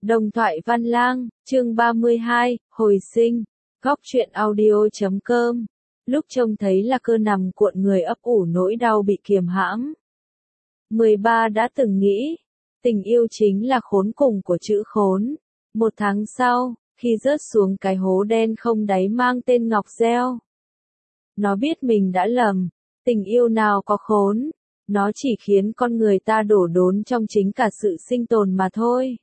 Đồng thoại Văn Lang, chương 32, hồi sinh, góc truyện audio.com. Lúc trông thấy là cơ nằm cuộn người ấp ủ nỗi đau bị kiềm hãm. 13 đã từng nghĩ, tình yêu chính là khốn cùng của chữ khốn. Một tháng sau, khi rớt xuống cái hố đen không đáy mang tên Ngọc Gieo. Nó biết mình đã lầm, tình yêu nào có khốn, nó chỉ khiến con người ta đổ đốn trong chính cả sự sinh tồn mà thôi.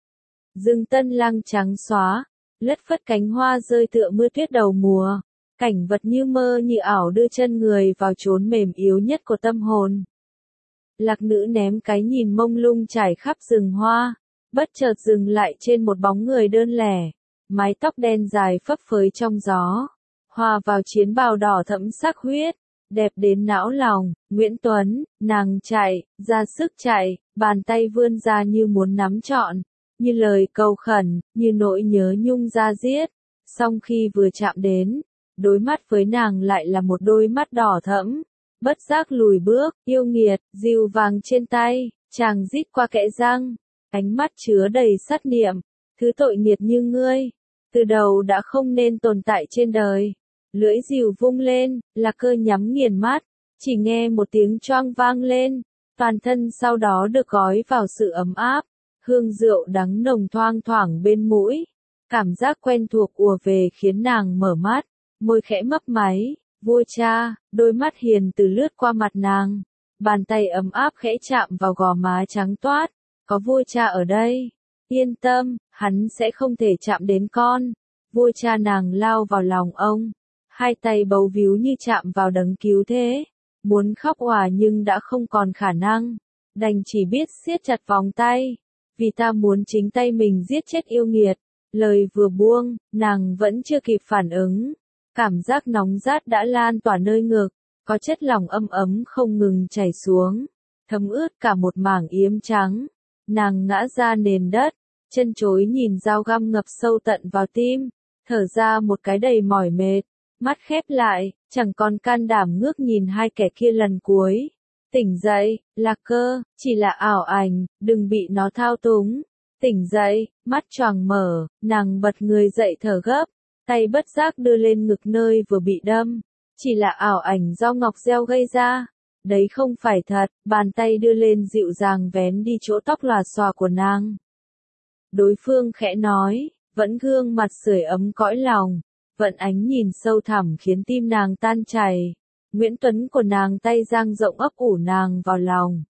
Rừng Tân Lang trắng xóa, lất phất cánh hoa rơi tựa mưa tuyết đầu mùa, cảnh vật như mơ như ảo đưa chân người vào chốn mềm yếu nhất của tâm hồn. Lạc nữ ném cái nhìn mông lung trải khắp rừng hoa, bất chợt dừng lại trên một bóng người đơn lẻ, mái tóc đen dài phấp phới trong gió, hòa vào chiến bào đỏ thẫm sắc huyết, đẹp đến não lòng. Nguyễn Tuấn, nàng chạy, ra sức chạy, bàn tay vươn ra như muốn nắm trọn, như lời cầu khẩn, như nỗi nhớ nhung da diết. Song khi vừa chạm đến, đối mắt với nàng lại là một đôi mắt đỏ thẫm. Bất giác lùi bước, yêu nghiệt, dìu vàng trên tay, chàng rít qua kẽ răng, ánh mắt chứa đầy sát niệm, thứ tội nghiệt như ngươi, từ đầu đã không nên tồn tại trên đời. Lưỡi dìu vung lên, Lạc Cơ nhắm nghiền mắt, chỉ nghe một tiếng choang vang lên, toàn thân sau đó được gói vào sự ấm áp, hương rượu đắng nồng thoang thoảng bên mũi, cảm giác quen thuộc ùa về khiến nàng mở mắt, môi khẽ mấp máy. Vua cha, đôi mắt hiền từ lướt qua mặt nàng, bàn tay ấm áp khẽ chạm vào gò má trắng toát, có vua cha ở đây, yên tâm, hắn sẽ không thể chạm đến con. Vua cha nàng lao vào lòng ông, hai tay bấu víu như chạm vào đấng cứu thế, muốn khóc òa nhưng đã không còn khả năng, đành chỉ biết siết chặt vòng tay, vì ta muốn chính tay mình giết chết yêu nghiệt. Lời vừa buông, nàng vẫn chưa kịp phản ứng. Cảm giác nóng rát đã lan tỏa nơi ngực, có chất lỏng ấm ấm không ngừng chảy xuống, thấm ướt cả một mảng yếm trắng. Nàng ngã ra nền đất, chân chối nhìn dao găm ngập sâu tận vào tim, thở ra một cái đầy mỏi mệt, mắt khép lại, chẳng còn can đảm ngước nhìn hai kẻ kia lần cuối. Tỉnh dậy, Lạc Cơ, chỉ là ảo ảnh, đừng bị nó thao túng. Tỉnh dậy, mắt choàng mở, nàng bật người dậy thở gấp. Tay bất giác đưa lên ngực nơi vừa bị đâm, chỉ là ảo ảnh do Ngọc Gieo gây ra, đấy không phải thật. Bàn tay đưa lên dịu dàng vén đi chỗ tóc lòa xòa của nàng. Đối phương khẽ nói, vẫn gương mặt sưởi ấm cõi lòng, vẫn ánh nhìn sâu thẳm khiến tim nàng tan chảy. Nguyễn Tuấn của nàng tay dang rộng ấp ủ nàng vào lòng.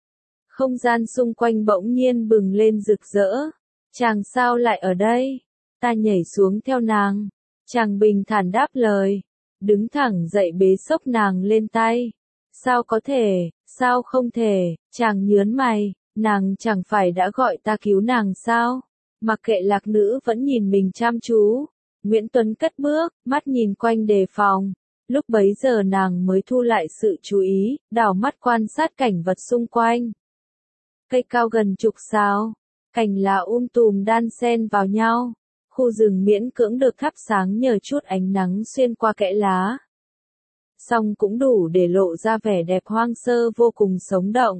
Không gian xung quanh bỗng nhiên bừng lên rực rỡ. Chàng sao lại ở đây? Ta nhảy xuống theo nàng. Chàng bình thản đáp lời. Đứng thẳng dậy bế xốc nàng lên tay. Sao có thể, sao không thể, chàng nhớn mày, nàng chẳng phải đã gọi ta cứu nàng sao? Mặc kệ lạc nữ vẫn nhìn mình chăm chú. Nguyễn Tuấn cất bước, mắt nhìn quanh đề phòng. Lúc bấy giờ nàng mới thu lại sự chú ý, đảo mắt quan sát cảnh vật xung quanh. Cây cao gần chục sào, cành lá tùm đan xen vào nhau. Khu rừng miễn cưỡng được thắp sáng nhờ chút ánh nắng xuyên qua kẽ lá. Song cũng đủ để lộ ra vẻ đẹp hoang sơ vô cùng sống động.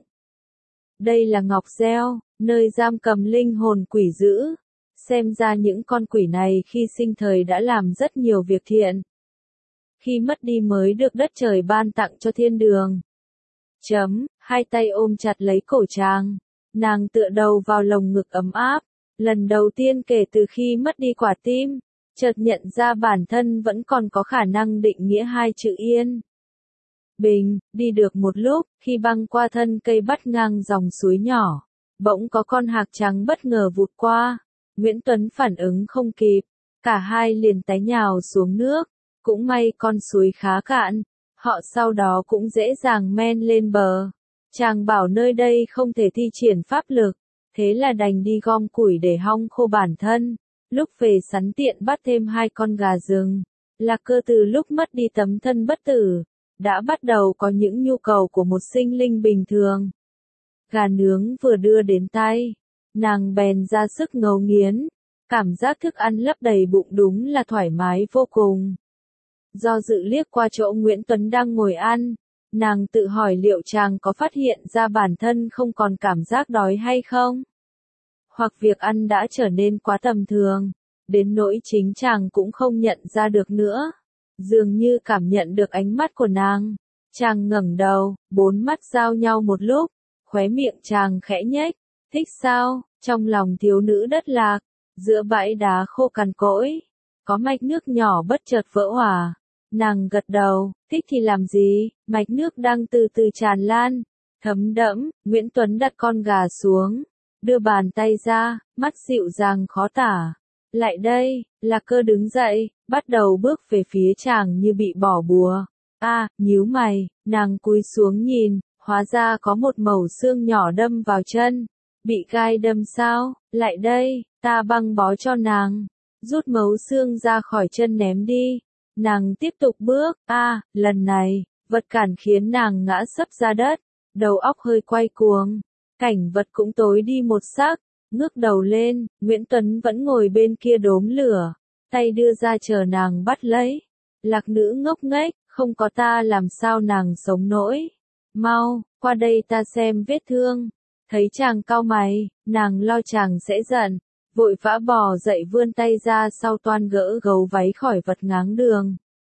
Đây là Ngọc Gieo, nơi giam cầm linh hồn quỷ dữ. Xem ra những con quỷ này khi sinh thời đã làm rất nhiều việc thiện. Khi mất đi mới được đất trời ban tặng cho thiên đường. Hai tay ôm chặt lấy cổ chàng. Nàng tựa đầu vào lồng ngực ấm áp. Lần đầu tiên kể từ khi mất đi quả tim, chợt nhận ra bản thân vẫn còn có khả năng định nghĩa hai chữ yên. Bình, đi được một lúc, khi băng qua thân cây bắt ngang dòng suối nhỏ, bỗng có con hạc trắng bất ngờ vụt qua. Nguyễn Tuấn phản ứng không kịp, cả hai liền té nhào xuống nước, cũng may con suối khá cạn, họ sau đó cũng dễ dàng men lên bờ. Chàng bảo nơi đây không thể thi triển pháp lực. Thế là đành đi gom củi để hong khô bản thân. Lúc về sắn tiện bắt thêm 2 con gà rừng. Lạc Cơ từ lúc mất đi tấm thân bất tử, đã bắt đầu có những nhu cầu của một sinh linh bình thường. Gà nướng vừa đưa đến tay, nàng bèn ra sức ngấu nghiến. Cảm giác thức ăn lấp đầy bụng đúng là thoải mái vô cùng. Do dự liếc qua chỗ Nguyễn Tuấn đang ngồi ăn, nàng tự hỏi liệu chàng có phát hiện ra bản thân không còn cảm giác đói hay không? hoặc việc ăn đã trở nên quá tầm thường, đến nỗi chính chàng cũng không nhận ra được nữa. Dường như cảm nhận được ánh mắt của nàng, chàng ngẩng đầu, bốn mắt giao nhau một lúc, khóe miệng chàng khẽ nhếch, thích sao? Trong lòng thiếu nữ đất lạc, giữa bãi đá khô cằn cỗi, có mạch nước nhỏ bất chợt vỡ òa. Nàng gật đầu, thích thì làm gì, mạch nước đang từ từ tràn lan, thấm đẫm. Nguyễn Tuấn đặt con gà xuống, đưa bàn tay ra, mắt dịu dàng khó tả. Lại đây, Lạc Cơ đứng dậy, bắt đầu bước về phía chàng như bị bỏ bùa. Nhíu mày, nàng cúi xuống nhìn, hóa ra có một mẩu xương nhỏ đâm vào chân. Bị gai đâm sao? Lại đây, ta băng bó cho nàng. Rút mẩu xương ra khỏi chân ném đi. Nàng tiếp tục bước. Lần này, vật cản khiến nàng ngã sấp ra đất. Đầu óc hơi quay cuồng. Cảnh vật cũng tối đi một sắc. Ngước đầu lên, Nguyễn Tuấn vẫn ngồi bên kia đốm lửa. Tay đưa ra chờ nàng bắt lấy. Lạc nữ ngốc nghếch, không có ta làm sao nàng sống nổi. Mau, qua đây ta xem vết thương. Thấy chàng cau mày, nàng lo chàng sẽ giận, vội vã bò dậy vươn tay ra sau toan gỡ gấu váy khỏi vật ngáng đường.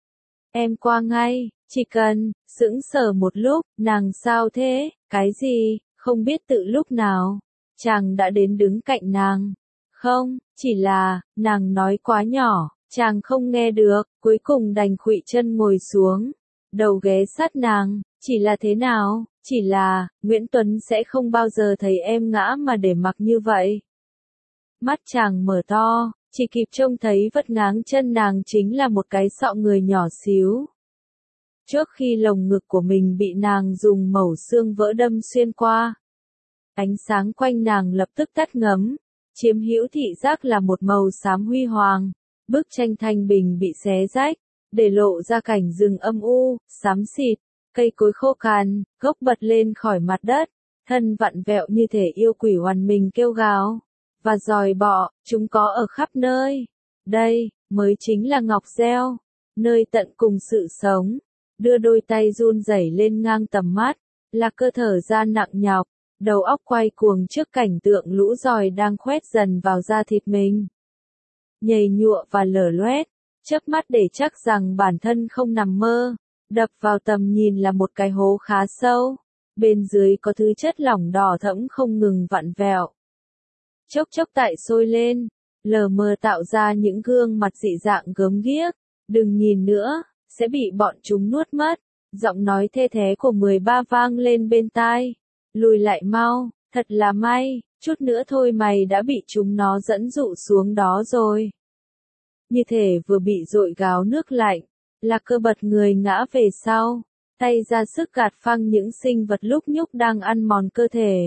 Em qua ngay, chỉ cần, sững sờ một lúc, nàng sao thế, cái gì, không biết tự lúc nào, chàng đã đến đứng cạnh nàng. Không, chỉ là, nàng nói quá nhỏ, chàng không nghe được, cuối cùng đành khuỵu chân ngồi xuống, đầu ghé sát nàng, chỉ là thế nào? Chỉ là, Nguyễn Tuấn sẽ không bao giờ thấy em ngã mà để mặc như vậy. Mắt chàng mở to, chỉ kịp trông thấy vật ngáng chân nàng chính là một cái sọ người nhỏ xíu. Trước khi lồng ngực của mình bị nàng dùng mẩu xương vỡ đâm xuyên qua, ánh sáng quanh nàng lập tức tắt ngấm, chiếm hữu thị giác là một màu xám huy hoàng. Bức tranh thanh bình bị xé rách, để lộ ra cảnh rừng âm u, xám xịt. Cây cối khô cằn, gốc bật lên khỏi mặt đất, thân vặn vẹo như thể yêu quỷ oằn mình kêu gào. Và giòi bọ, chúng có ở khắp nơi. Đây, mới chính là ngọc gieo, nơi tận cùng sự sống. Đưa đôi tay run rẩy lên ngang tầm mắt, Lạc Cơ thở ra nặng nhọc, đầu óc quay cuồng trước cảnh tượng lũ giòi đang khoét dần vào da thịt mình. Nhầy nhụa và lở loét, chớp mắt để chắc rằng bản thân không nằm mơ. Đập vào tầm nhìn là một cái hố khá sâu, bên dưới có thứ chất lỏng đỏ thẫm không ngừng vặn vẹo. Chốc chốc tại sôi lên, lờ mờ tạo ra những gương mặt dị dạng gớm ghiếc. Đừng nhìn nữa, sẽ bị bọn chúng nuốt mất. Giọng nói thê thé của 13 vang lên bên tai. Lùi lại mau, thật là may, chút nữa thôi mày đã bị chúng nó dẫn dụ xuống đó rồi. Như thể vừa bị dội gáo nước lạnh. Lạc Cơ bật người ngã về sau, tay ra sức gạt phăng những sinh vật lúc nhúc đang ăn mòn cơ thể.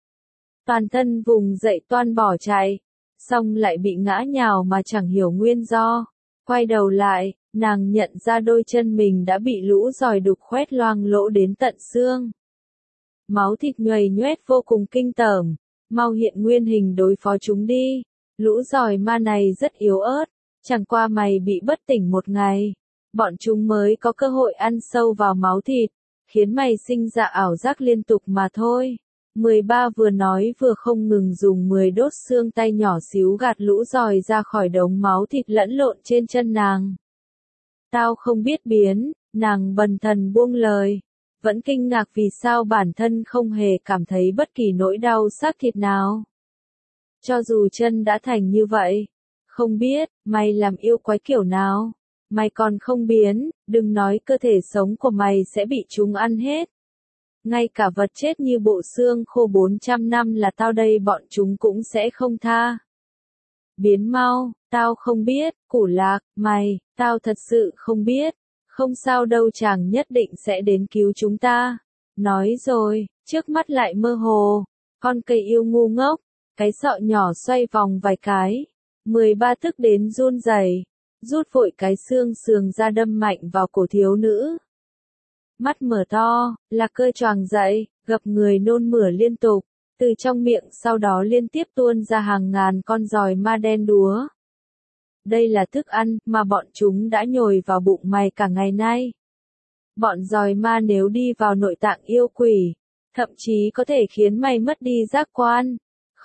Toàn thân vùng dậy toan bỏ chạy, xong lại bị ngã nhào mà chẳng hiểu nguyên do. Quay đầu lại, nàng nhận ra đôi chân mình đã bị lũ giòi đục khoét loang lỗ đến tận xương. Máu thịt nhuầy nhoét vô cùng kinh tởm, mau hiện nguyên hình đối phó chúng đi. Lũ giòi ma này rất yếu ớt, chẳng qua mày bị bất tỉnh một ngày. Bọn chúng mới có cơ hội ăn sâu vào máu thịt, khiến mày sinh ra ảo giác liên tục mà thôi. 13 vừa nói vừa không ngừng dùng 10 đốt xương tay nhỏ xíu gạt lũ giòi ra khỏi đống máu thịt lẫn lộn trên chân nàng. Tao không biết biến, nàng bần thần buông lời, vẫn kinh ngạc vì sao bản thân không hề cảm thấy bất kỳ nỗi đau xác thịt nào. Cho dù chân đã thành như vậy, không biết, mày làm yêu quái kiểu nào? Mày còn không biến, đừng nói cơ thể sống của mày sẽ bị chúng ăn hết. Ngay cả vật chết như bộ xương khô 400 năm là tao đây bọn chúng cũng sẽ không tha. Biến mau, tao không biết, Củ Lạc, mày, tao thật sự không biết. Không sao đâu, chàng nhất định sẽ đến cứu chúng ta. Nói rồi, trước mắt lại mơ hồ. Con cây yêu ngu ngốc, cái sọ nhỏ xoay vòng vài cái. 13 tức đến run rẩy, rút vội cái xương sườn ra đâm mạnh vào cổ thiếu nữ. Mắt mở to, Lạc Cơ choàng dậy, gập người nôn mửa liên tục, từ trong miệng sau đó liên tiếp tuôn ra hàng ngàn con giòi ma đen đúa. Đây là thức ăn mà bọn chúng đã nhồi vào bụng mày cả ngày nay. Bọn giòi ma nếu đi vào nội tạng yêu quỷ, thậm chí có thể khiến mày mất đi giác quan.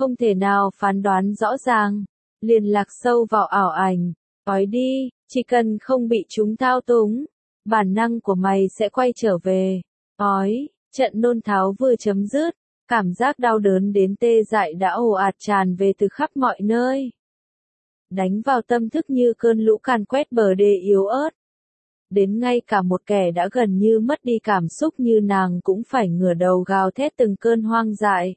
không thể nào phán đoán rõ ràng, liền lạc sâu vào ảo ảnh. Nói đi, chỉ cần không bị chúng thao túng, bản năng của mày sẽ quay trở về. Nói, trận nôn tháo vừa chấm dứt, cảm giác đau đớn đến tê dại đã ồ ạt tràn về từ khắp mọi nơi. Đánh vào tâm thức như cơn lũ càn quét bờ đê yếu ớt. Đến ngay cả một kẻ đã gần như mất đi cảm xúc như nàng cũng phải ngửa đầu gào thét từng cơn hoang dại.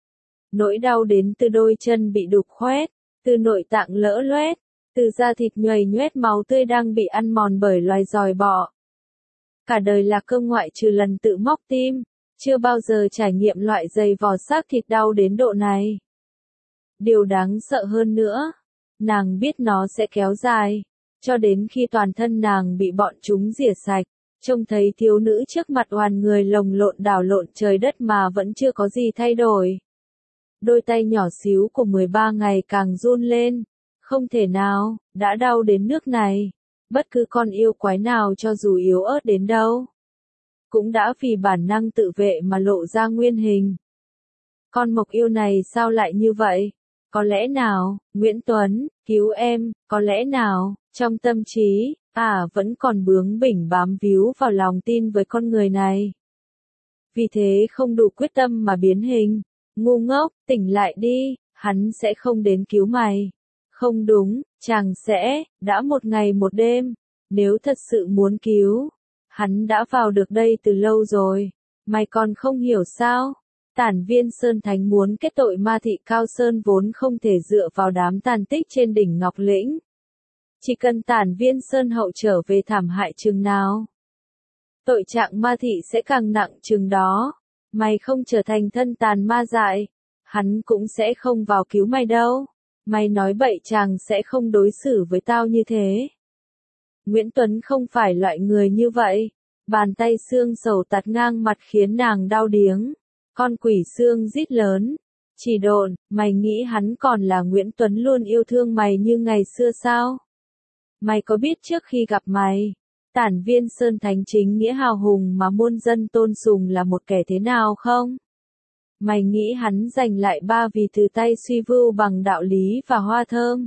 Nỗi đau đến từ đôi chân bị đục khoét, từ nội tạng lỡ loét, từ da thịt nhuầy nhoét máu tươi đang bị ăn mòn bởi loài giòi bọ. Cả đời là cơm ngoại trừ lần tự móc tim, chưa bao giờ trải nghiệm loại giày vò xác thịt đau đến độ này. Điều đáng sợ hơn nữa, nàng biết nó sẽ kéo dài, cho đến khi toàn thân nàng bị bọn chúng rỉa sạch, trông thấy thiếu nữ trước mặt oàn người lồng lộn đảo lộn trời đất mà vẫn chưa có gì thay đổi. Đôi tay nhỏ xíu của 13 ngày càng run lên, không thể nào, đã đau đến nước này, bất cứ con yêu quái nào cho dù yếu ớt đến đâu, cũng đã vì bản năng tự vệ mà lộ ra nguyên hình. Con mộc yêu này sao lại như vậy? Có lẽ nào, Nguyễn Tuấn, cứu em, có lẽ nào, trong tâm trí, vẫn còn bướng bỉnh bám víu vào lòng tin với con người này. Vì thế không đủ quyết tâm mà biến hình. Ngu ngốc, tỉnh lại đi, hắn sẽ không đến cứu mày. Không đúng, chàng sẽ, đã một ngày một đêm, nếu thật sự muốn cứu, hắn đã vào được đây từ lâu rồi, mày còn không hiểu sao? Tản Viên Sơn Thánh muốn kết tội Ma Thị Cao Sơn vốn không thể dựa vào đám tàn tích trên đỉnh Ngọc Lĩnh. Chỉ cần Tản Viên Sơn hậu trở về thảm hại chừng nào, tội trạng Ma Thị sẽ càng nặng chừng đó. Mày không trở thành thân tàn ma dại, hắn cũng sẽ không vào cứu mày đâu. Mày nói bậy chàng sẽ không đối xử với tao như thế. Nguyễn Tuấn không phải loại người như vậy. Bàn tay xương sầu tạt ngang mặt khiến nàng đau điếng. Con quỷ xương rít lớn. Chỉ độn, mày nghĩ hắn còn là Nguyễn Tuấn luôn yêu thương mày như ngày xưa sao? Mày có biết trước khi gặp mày, Tản Viên Sơn Thánh chính nghĩa hào hùng mà muôn dân tôn sùng là một kẻ thế nào không? Mày nghĩ hắn giành lại ba vì từ tay suy vưu bằng đạo lý và hoa thơm,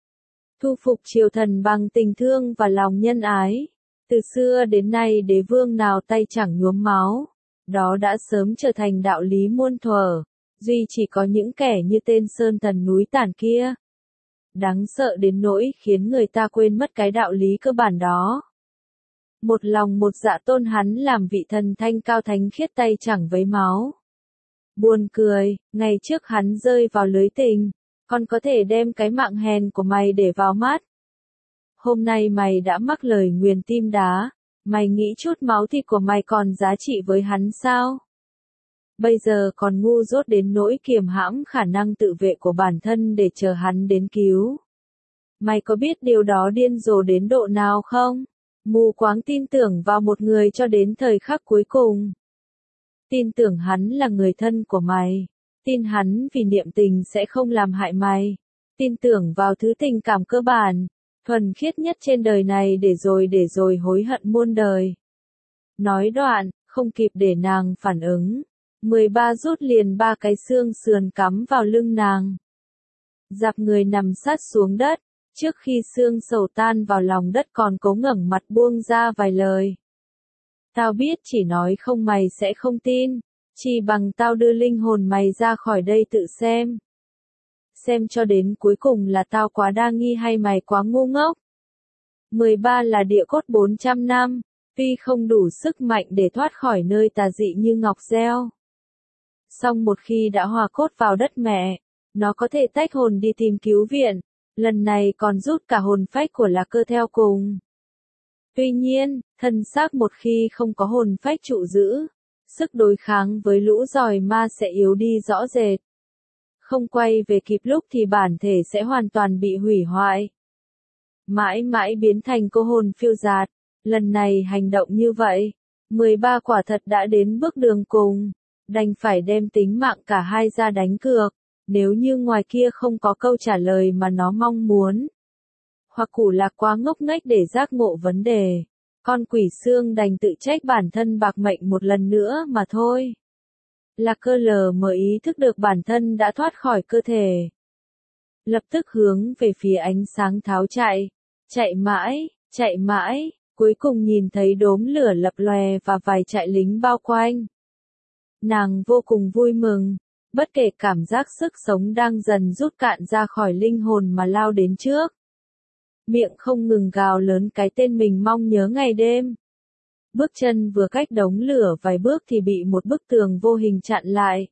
thu phục triều thần bằng tình thương và lòng nhân ái. Từ xưa đến nay đế vương nào tay chẳng nhuốm máu, đó đã sớm trở thành đạo lý muôn thuở, duy chỉ có những kẻ như tên Sơn Thần núi Tản kia. Đáng sợ đến nỗi khiến người ta quên mất cái đạo lý cơ bản đó. Một lòng một dạ tôn hắn làm vị thần thanh cao thánh khiết tay chẳng vấy máu. Buồn cười, ngày trước hắn rơi vào lưới tình, còn có thể đem cái mạng hèn của mày để vào mắt. Hôm nay mày đã mắc lời nguyền tim đá, mày nghĩ chút máu thịt của mày còn giá trị với hắn sao? Bây giờ còn ngu dốt đến nỗi kiềm hãm khả năng tự vệ của bản thân để chờ hắn đến cứu. Mày có biết điều đó điên rồ đến độ nào không? Mù quáng tin tưởng vào một người cho đến thời khắc cuối cùng. Tin tưởng hắn là người thân của mày. Tin hắn vì niệm tình sẽ không làm hại mày. Tin tưởng vào thứ tình cảm cơ bản, thuần khiết nhất trên đời này để rồi hối hận muôn đời. Nói đoạn, không kịp để nàng phản ứng. 13 rút liền ba cái xương sườn cắm vào lưng nàng. Dạp người nằm sát xuống đất. Trước khi xương sầu tan vào lòng đất còn cố ngẩng mặt buông ra vài lời. Tao biết chỉ nói không mày sẽ không tin, chỉ bằng tao đưa linh hồn mày ra khỏi đây tự xem. Xem cho đến cuối cùng là tao quá đa nghi hay mày quá ngu ngốc. 13 là địa cốt 400 năm, tuy không đủ sức mạnh để thoát khỏi nơi tà dị như ngọc gieo. Song một khi đã hòa cốt vào đất mẹ, nó có thể tách hồn đi tìm cứu viện. Lần này còn rút cả hồn phách của Lạc Cơ theo cùng. Tuy nhiên, thân xác một khi không có hồn phách trụ giữ, sức đối kháng với lũ giòi ma sẽ yếu đi rõ rệt. Không quay về kịp lúc thì bản thể sẽ hoàn toàn bị hủy hoại. Mãi mãi biến thành cô hồn phiêu dạt. Lần này hành động như vậy, 13 quả thật đã đến bước đường cùng, đành phải đem tính mạng cả hai ra đánh cược. Nếu như ngoài kia không có câu trả lời mà nó mong muốn, hoặc Củ Lạc quá ngốc nghếch để giác ngộ vấn đề, con quỷ xương đành tự trách bản thân bạc mệnh một lần nữa mà thôi. Là cơ lờ mờ ý thức được bản thân đã thoát khỏi cơ thể. Lập tức hướng về phía ánh sáng tháo chạy. Chạy mãi, cuối cùng nhìn thấy đốm lửa lập lòe và vài trại lính bao quanh. Nàng vô cùng vui mừng, bất kể cảm giác sức sống đang dần rút cạn ra khỏi linh hồn mà lao đến trước. Miệng không ngừng gào lớn cái tên mình mong nhớ ngày đêm. Bước chân vừa cách đống lửa vài bước thì bị một bức tường vô hình chặn lại.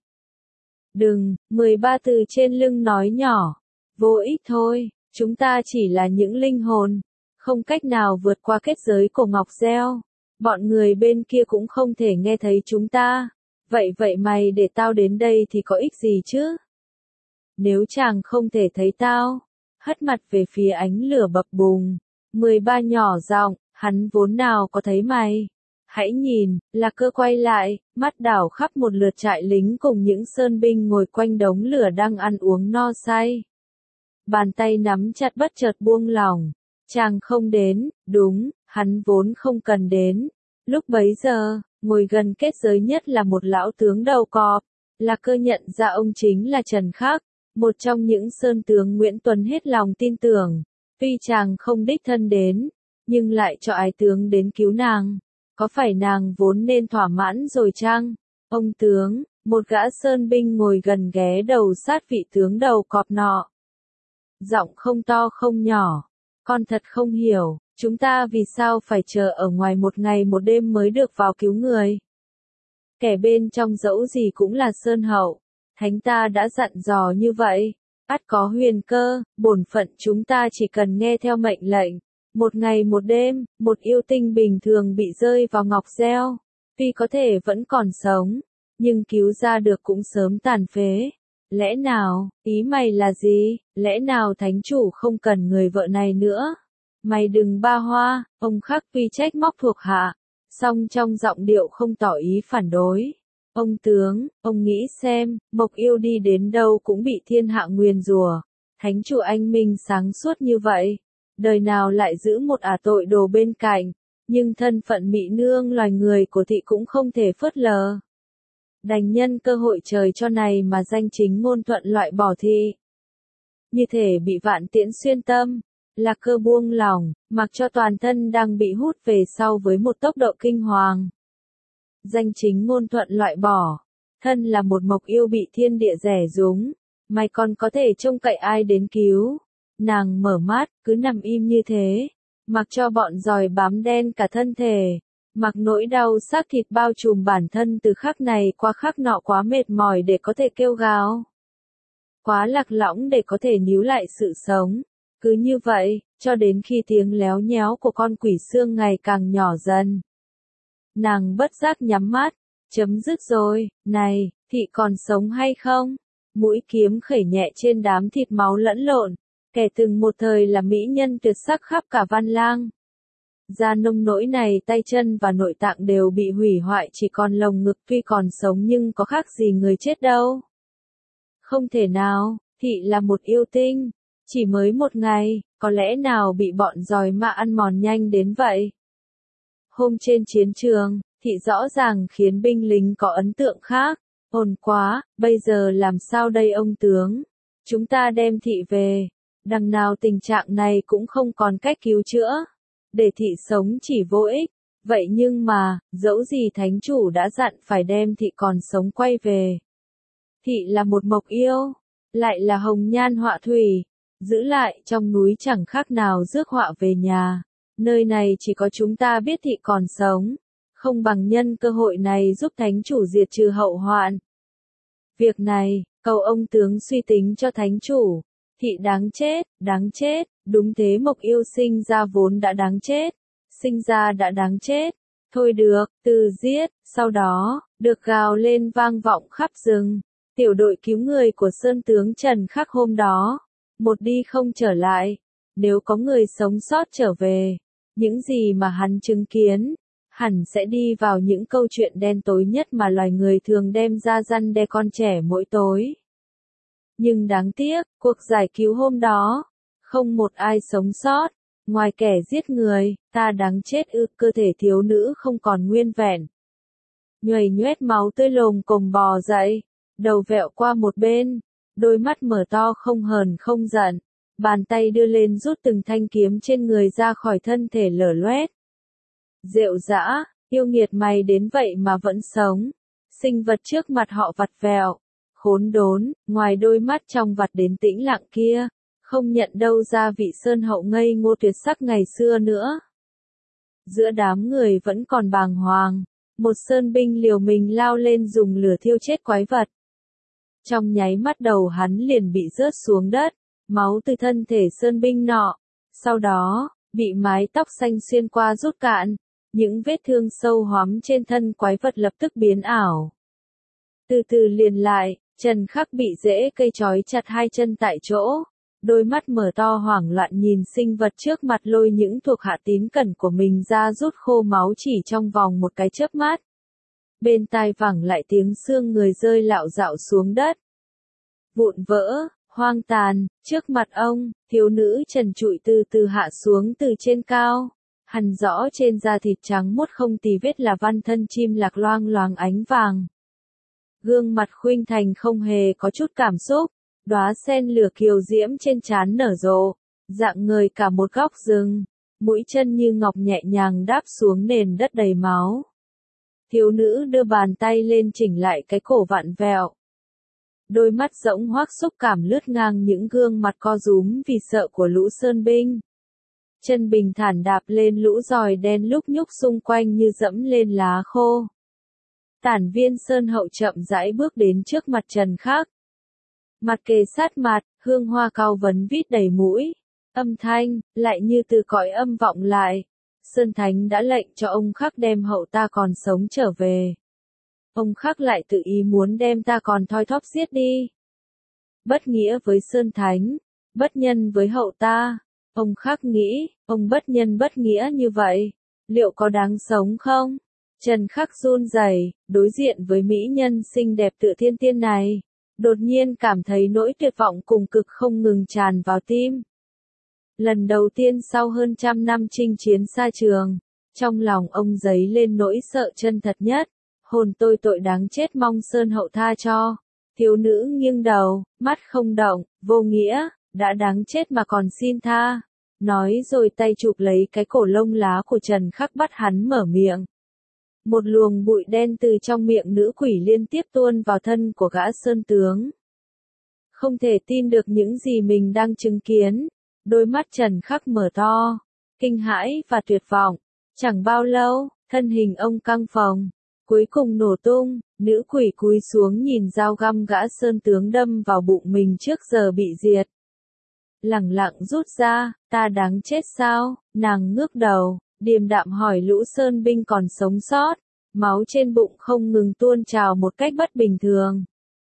Đừng, 13 từ trên lưng nói nhỏ. Vô ích thôi, chúng ta chỉ là những linh hồn, không cách nào vượt qua kết giới của Ngọc Gieo. Bọn người bên kia cũng không thể nghe thấy chúng ta. Vậy mày để tao đến đây thì có ích gì chứ? Nếu chàng không thể thấy tao, hất mặt về phía ánh lửa bập bùng. 13 nhỏ giọng, hắn vốn nào có thấy mày. Hãy nhìn, là cơ quay lại, mắt đảo khắp một lượt trại lính cùng những sơn binh ngồi quanh đống lửa đang ăn uống no say. Bàn tay nắm chặt bất chợt buông lỏng. Chàng không đến, đúng, hắn vốn không cần đến. Lúc bấy giờ, ngồi gần kết giới nhất là một lão tướng đầu cọp. Là cơ nhận ra ông chính là Trần Khắc, một trong những sơn tướng Nguyễn Tuấn hết lòng tin tưởng. Tuy chàng không đích thân đến, nhưng lại cho ái tướng đến cứu nàng. Có phải nàng vốn nên thỏa mãn rồi chăng? Ông tướng, một gã sơn binh ngồi gần ghé đầu sát vị tướng đầu cọp nọ. Giọng không to không nhỏ. Con thật không hiểu, chúng ta vì sao phải chờ ở ngoài một ngày một đêm mới được vào cứu người. Kẻ bên trong dẫu gì cũng là sơn hậu, thánh ta đã dặn dò như vậy. Ắt có huyền cơ, bổn phận chúng ta chỉ cần nghe theo mệnh lệnh. Một ngày một đêm, một yêu tinh bình thường bị rơi vào Ngọc Gieo. Tuy có thể vẫn còn sống, nhưng cứu ra được cũng sớm tàn phế. Lẽ nào, ý mày là gì? Lẽ nào thánh chủ không cần người vợ này nữa? Mày đừng ba hoa, ông Khắc tuy trách móc thuộc hạ, song trong giọng điệu không tỏ ý phản đối. Ông tướng, ông nghĩ xem, Mộc Yêu đi đến đâu cũng bị thiên hạ nguyền rủa. Thánh chủ anh minh sáng suốt như vậy, đời nào lại giữ một tội đồ bên cạnh, nhưng thân phận mỹ nương loài người của thị cũng không thể phớt lờ. Đành nhân cơ hội trời cho này mà danh chính ngôn thuận loại bỏ thị. Như thể bị vạn tiễn xuyên tâm, là cơ buông lỏng, mặc cho toàn thân đang bị hút về sau với một tốc độ kinh hoàng. Danh chính ngôn thuận loại bỏ, thân là một Mộc Yêu bị thiên địa rẻ rúng, mày còn có thể trông cậy ai đến cứu. Nàng mở mắt, cứ nằm im như thế, mặc cho bọn giòi bám đen cả thân thể. Mặc nỗi đau xác thịt bao trùm bản thân từ khắc này qua khắc nọ, quá mệt mỏi để có thể kêu gào. Quá lạc lõng để có thể níu lại sự sống. Cứ như vậy, cho đến khi tiếng léo nhéo của con quỷ xương ngày càng nhỏ dần. Nàng bất giác nhắm mắt, chấm dứt rồi, này, thị còn sống hay không? Mũi kiếm khẩy nhẹ trên đám thịt máu lẫn lộn, kẻ từng một thời là mỹ nhân tuyệt sắc khắp cả Văn Lang. Da nông nỗi này, tay chân và nội tạng đều bị hủy hoại, chỉ còn lồng ngực tuy còn sống nhưng có khác gì người chết đâu. Không thể nào, thị là một yêu tinh, chỉ mới một ngày, có lẽ nào bị bọn giòi mạ ăn mòn nhanh đến vậy. Hôm trên chiến trường, thị rõ ràng khiến binh lính có ấn tượng khác. Ổn quá, bây giờ làm sao đây ông tướng? Chúng ta đem thị về, đằng nào tình trạng này cũng không còn cách cứu chữa. Để thị sống chỉ vô ích. Vậy nhưng mà, dẫu gì thánh chủ đã dặn phải đem thị còn sống quay về. Thị là một Mộc Yêu, lại là hồng nhan họa thủy, giữ lại trong núi chẳng khác nào rước họa về nhà. Nơi này chỉ có chúng ta biết thị còn sống, không bằng nhân cơ hội này giúp thánh chủ diệt trừ hậu hoạn. Việc này, cầu ông tướng suy tính cho thánh chủ. Thị đáng chết, đúng thế, Mộc Yêu sinh ra vốn đã đáng chết, sinh ra đã đáng chết. Thôi được, từ giết, sau đó, được gào lên vang vọng khắp rừng. Tiểu đội cứu người của Sơn tướng Trần Khắc hôm đó, một đi không trở lại. Nếu có người sống sót trở về, những gì mà hắn chứng kiến, hẳn sẽ đi vào những câu chuyện đen tối nhất mà loài người thường đem ra răn đe con trẻ mỗi tối. Nhưng đáng tiếc, cuộc giải cứu hôm đó, không một ai sống sót, ngoài kẻ giết người. Ta đáng chết ư? Cơ thể thiếu nữ không còn nguyên vẹn. nhuầy nhoét máu tươi lồm cồm bò dậy, đầu vẹo qua một bên, đôi mắt mở to không hờn không giận, bàn tay đưa lên rút từng thanh kiếm trên người ra khỏi thân thể lở loét. Rệu dã, yêu nghiệt mày đến vậy mà vẫn sống. Sinh vật trước mặt họ vặt vẹo, khốn đốn, ngoài đôi mắt trong vặt đến tĩnh lặng kia, không nhận đâu ra vị sơn hậu ngây ngô tuyệt sắc ngày xưa nữa. Giữa đám người vẫn còn bàng hoàng, một sơn binh liều mình lao lên dùng lửa thiêu chết quái vật. Trong nháy mắt đầu hắn liền bị rớt xuống đất, máu từ thân thể sơn binh nọ, sau đó, bị mái tóc xanh xuyên qua rút cạn, những vết thương sâu hoắm trên thân quái vật lập tức biến ảo. Từ từ liền lại, Trần Khắc bị rễ cây trói chặt hai chân tại chỗ, đôi mắt mở to hoảng loạn nhìn sinh vật trước mặt lôi những thuộc hạ tín cẩn của mình ra rút khô máu chỉ trong vòng một cái chớp mắt. Bên tai vẳng lại tiếng xương người rơi lạo dạo xuống đất. Vụn vỡ, hoang tàn, trước mặt ông, thiếu nữ trần trụi từ từ hạ xuống từ trên cao. Hằn rõ trên da thịt trắng muốt không tì vết là văn thân chim lạc loang loáng ánh vàng. Gương mặt khuynh thành không hề có chút cảm xúc, đóa sen lửa kiều diễm trên trán nở rộ, dạng người cả một góc rừng, mũi chân như ngọc nhẹ nhàng đáp xuống nền đất đầy máu. Thiếu nữ đưa bàn tay lên chỉnh lại cái cổ vặn vẹo. Đôi mắt rỗng hoác xúc cảm lướt ngang những gương mặt co rúm vì sợ của lũ sơn binh. Chân bình thản đạp lên lũ giòi đen lúc nhúc xung quanh như dẫm lên lá khô. Tản viên sơn hậu chậm rãi bước đến trước mặt Trần Khắc. Mặt kề sát mặt, hương hoa cao vấn vít đầy mũi. Âm thanh, lại như từ cõi âm vọng lại. Sơn Thánh đã lệnh cho ông Khắc đem hậu ta còn sống trở về. Ông Khắc lại tự ý muốn đem ta còn thoi thóp giết đi. Bất nghĩa với Sơn Thánh, bất nhân với hậu ta. Ông Khắc nghĩ, ông bất nhân bất nghĩa như vậy, liệu có đáng sống không? Trần Khắc run rẩy, đối diện với mỹ nhân xinh đẹp tựa thiên tiên này, đột nhiên cảm thấy nỗi tuyệt vọng cùng cực không ngừng tràn vào tim. Lần đầu tiên sau hơn 100 năm chinh chiến xa trường, trong lòng ông dấy lên nỗi sợ chân thật nhất, hồn tôi tội đáng chết mong Sơn hậu tha cho. Thiếu nữ nghiêng đầu, mắt không động, vô nghĩa, đã đáng chết mà còn xin tha. Nói rồi tay chụp lấy cái cổ lông lá của Trần Khắc bắt hắn mở miệng. Một luồng bụi đen từ trong miệng nữ quỷ liên tiếp tuôn vào thân của gã sơn tướng. Không thể tin được những gì mình đang chứng kiến, đôi mắt Trần Khắc mở to, kinh hãi và tuyệt vọng. Chẳng bao lâu, thân hình ông căng phồng, cuối cùng nổ tung, nữ quỷ cúi xuống nhìn dao găm gã sơn tướng đâm vào bụng mình trước giờ bị diệt. Lẳng lặng rút ra, ta đáng chết sao? Nàng ngước đầu, điềm đạm hỏi lũ sơn binh còn sống sót, máu trên bụng không ngừng tuôn trào một cách bất bình thường.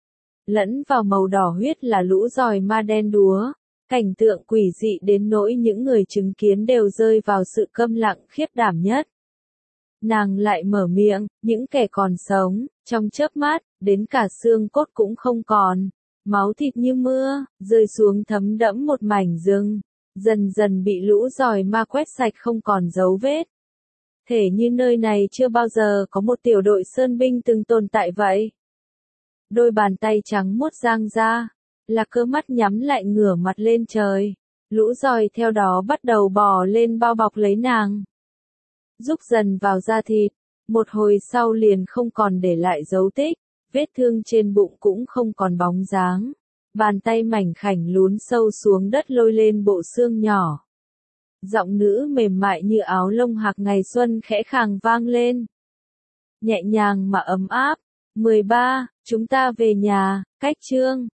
Lẫn vào màu đỏ huyết là lũ giòi ma đen đúa, cảnh tượng quỷ dị đến nỗi những người chứng kiến đều rơi vào sự câm lặng khiếp đảm nhất. Nàng lại mở miệng, những kẻ còn sống, trong chớp mắt, đến cả xương cốt cũng không còn. Máu thịt như mưa, rơi xuống thấm đẫm một mảnh rừng, dần dần bị lũ giòi ma quét sạch không còn dấu vết. Thể như nơi này chưa bao giờ có một tiểu đội sơn binh từng tồn tại vậy. Đôi bàn tay trắng muốt giang ra, là cơ mắt nhắm lại ngửa mặt lên trời. Lũ giòi theo đó bắt đầu bò lên bao bọc lấy nàng. Rúc dần vào da thịt, một hồi sau liền không còn để lại dấu tích. Vết thương trên bụng cũng không còn bóng dáng. Bàn tay mảnh khảnh lún sâu xuống đất lôi lên bộ xương nhỏ. Giọng nữ mềm mại như áo lông hạc ngày xuân khẽ khàng vang lên. Nhẹ nhàng mà ấm áp. 13, chúng ta về nhà, cách chương.